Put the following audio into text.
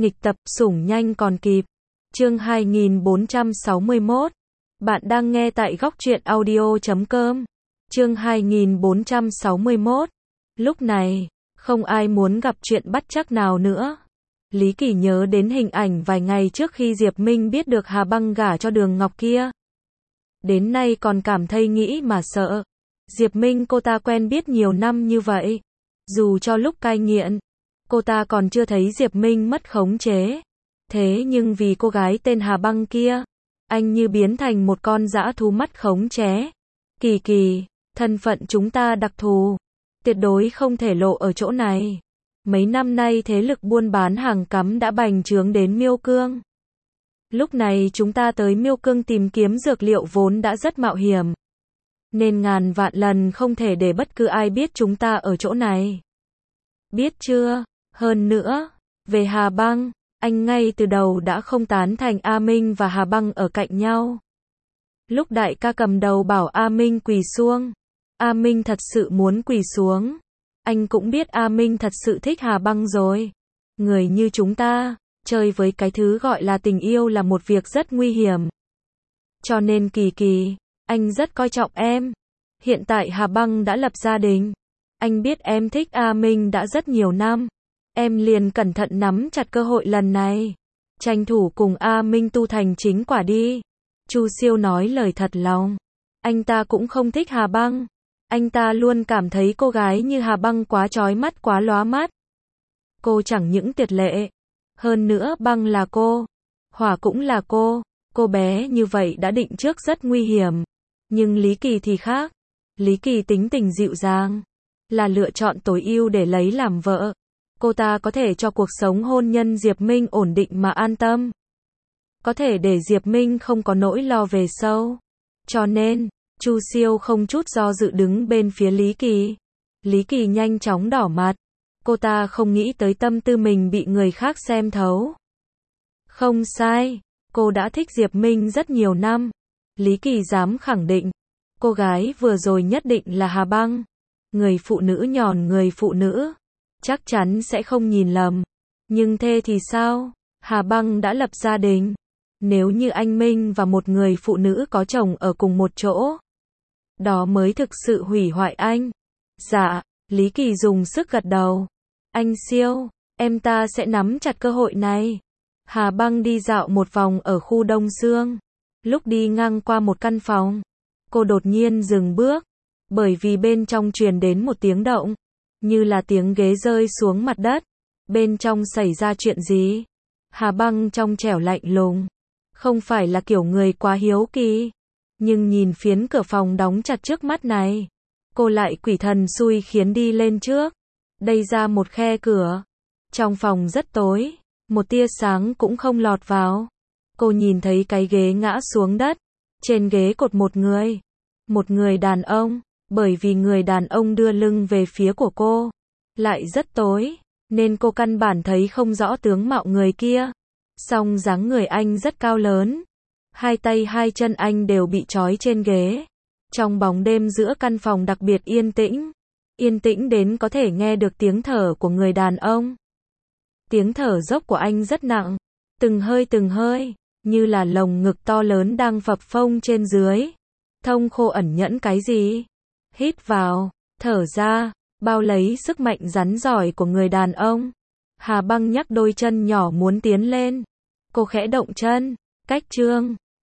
Nghịch tập, sủng nhanh còn kịp. Chương 2461. Bạn đang nghe tại góc truyện audio.com. Chương 2461. Lúc này, không ai muốn gặp chuyện bắt chắc nào nữa. Lý Kỳ nhớ đến hình ảnh vài ngày trước khi Diệp Minh biết được Hà Băng gả cho Đường Ngọc kia. Đến nay còn cảm thấy nghĩ mà sợ. Diệp Minh cô ta quen biết nhiều năm như vậy. Dù cho lúc cai nghiện, cô ta còn chưa thấy Diệp Minh mất khống chế. Thế nhưng vì cô gái tên Hà Băng kia, anh như biến thành một con dã thú mất khống chế. Kỳ Kỳ, thân phận chúng ta đặc thù, tuyệt đối không thể lộ ở chỗ này. Mấy năm nay thế lực buôn bán hàng cấm đã bành trướng đến Miêu Cương. Lúc này chúng ta tới Miêu Cương tìm kiếm dược liệu vốn đã rất mạo hiểm. Nên ngàn vạn lần không thể để bất cứ ai biết chúng ta ở chỗ này. Biết chưa? Hơn nữa, về Hà Băng, anh ngay từ đầu đã không tán thành A Minh và Hà Băng ở cạnh nhau. Lúc đại ca cầm đầu bảo A Minh quỳ xuống, A Minh thật sự muốn quỳ xuống. Anh cũng biết A Minh thật sự thích Hà Băng rồi. Người như chúng ta, chơi với cái thứ gọi là tình yêu là một việc rất nguy hiểm. Cho nên Kỳ Kỳ, anh rất coi trọng em. Hiện tại Hà Băng đã lập gia đình. Anh biết em thích A Minh đã rất nhiều năm. Em liền cẩn thận nắm chặt cơ hội lần này. Tranh thủ cùng A Minh tu thành chính quả đi. Chu Siêu nói lời thật lòng. Anh ta cũng không thích Hà Băng. Anh ta luôn cảm thấy cô gái như Hà Băng quá chói mắt, quá lóa mắt. Cô chẳng những tuyệt lệ. Hơn nữa Băng là cô. Hỏa cũng là cô. Cô bé như vậy đã định trước rất nguy hiểm. Nhưng Lý Kỳ thì khác. Lý Kỳ tính tình dịu dàng. Là lựa chọn tối ưu để lấy làm vợ. Cô ta có thể cho cuộc sống hôn nhân Diệp Minh ổn định mà an tâm. Có thể để Diệp Minh không có nỗi lo về sau. Cho nên, Chu Siêu không chút do dự đứng bên phía Lý Kỳ. Lý Kỳ nhanh chóng đỏ mặt. Cô ta không nghĩ tới tâm tư mình bị người khác xem thấu. Không sai, cô đã thích Diệp Minh rất nhiều năm. Lý Kỳ dám khẳng định, cô gái vừa rồi nhất định là Hà Băng. Người phụ nữ nhòn người phụ nữ, chắc chắn sẽ không nhìn lầm. Nhưng thế thì sao? Hà Băng đã lập gia đình. Nếu như anh Minh và một người phụ nữ có chồng ở cùng một chỗ, đó mới thực sự hủy hoại anh. Dạ, Lý Kỳ dùng sức gật đầu. Anh Siêu, em ta sẽ nắm chặt cơ hội này. Hà Băng đi dạo một vòng ở khu Đông Dương. Lúc đi ngang qua một căn phòng, cô đột nhiên dừng bước. Bởi vì bên trong truyền đến một tiếng động, như là tiếng ghế rơi xuống mặt đất. Bên trong xảy ra chuyện gì? Hà Băng trong trẻo lạnh lùng. Không phải là kiểu người quá hiếu kỳ. Nhưng nhìn phiến cửa phòng đóng chặt trước mắt này, cô lại quỷ thần xui khiến đi lên trước. Đây ra một khe cửa. Trong phòng rất tối, một tia sáng cũng không lọt vào. Cô nhìn thấy cái ghế ngã xuống đất. Trên ghế cột một người. Một người đàn ông. Bởi vì người đàn ông đưa lưng về phía của cô, lại rất tối, nên cô căn bản thấy không rõ tướng mạo người kia. Song dáng người anh rất cao lớn. Hai tay hai chân anh đều bị trói trên ghế. Trong bóng đêm giữa căn phòng đặc biệt yên tĩnh. Yên tĩnh đến có thể nghe được tiếng thở của người đàn ông. Tiếng thở dốc của anh rất nặng. Từng hơi, như là lồng ngực to lớn đang phập phồng trên dưới. Thông khô ẩn nhẫn cái gì? Hít vào, thở ra, bao lấy sức mạnh rắn giỏi của người đàn ông. Hà Băng nhắc đôi chân nhỏ muốn tiến lên. Cô khẽ động chân, cách chương.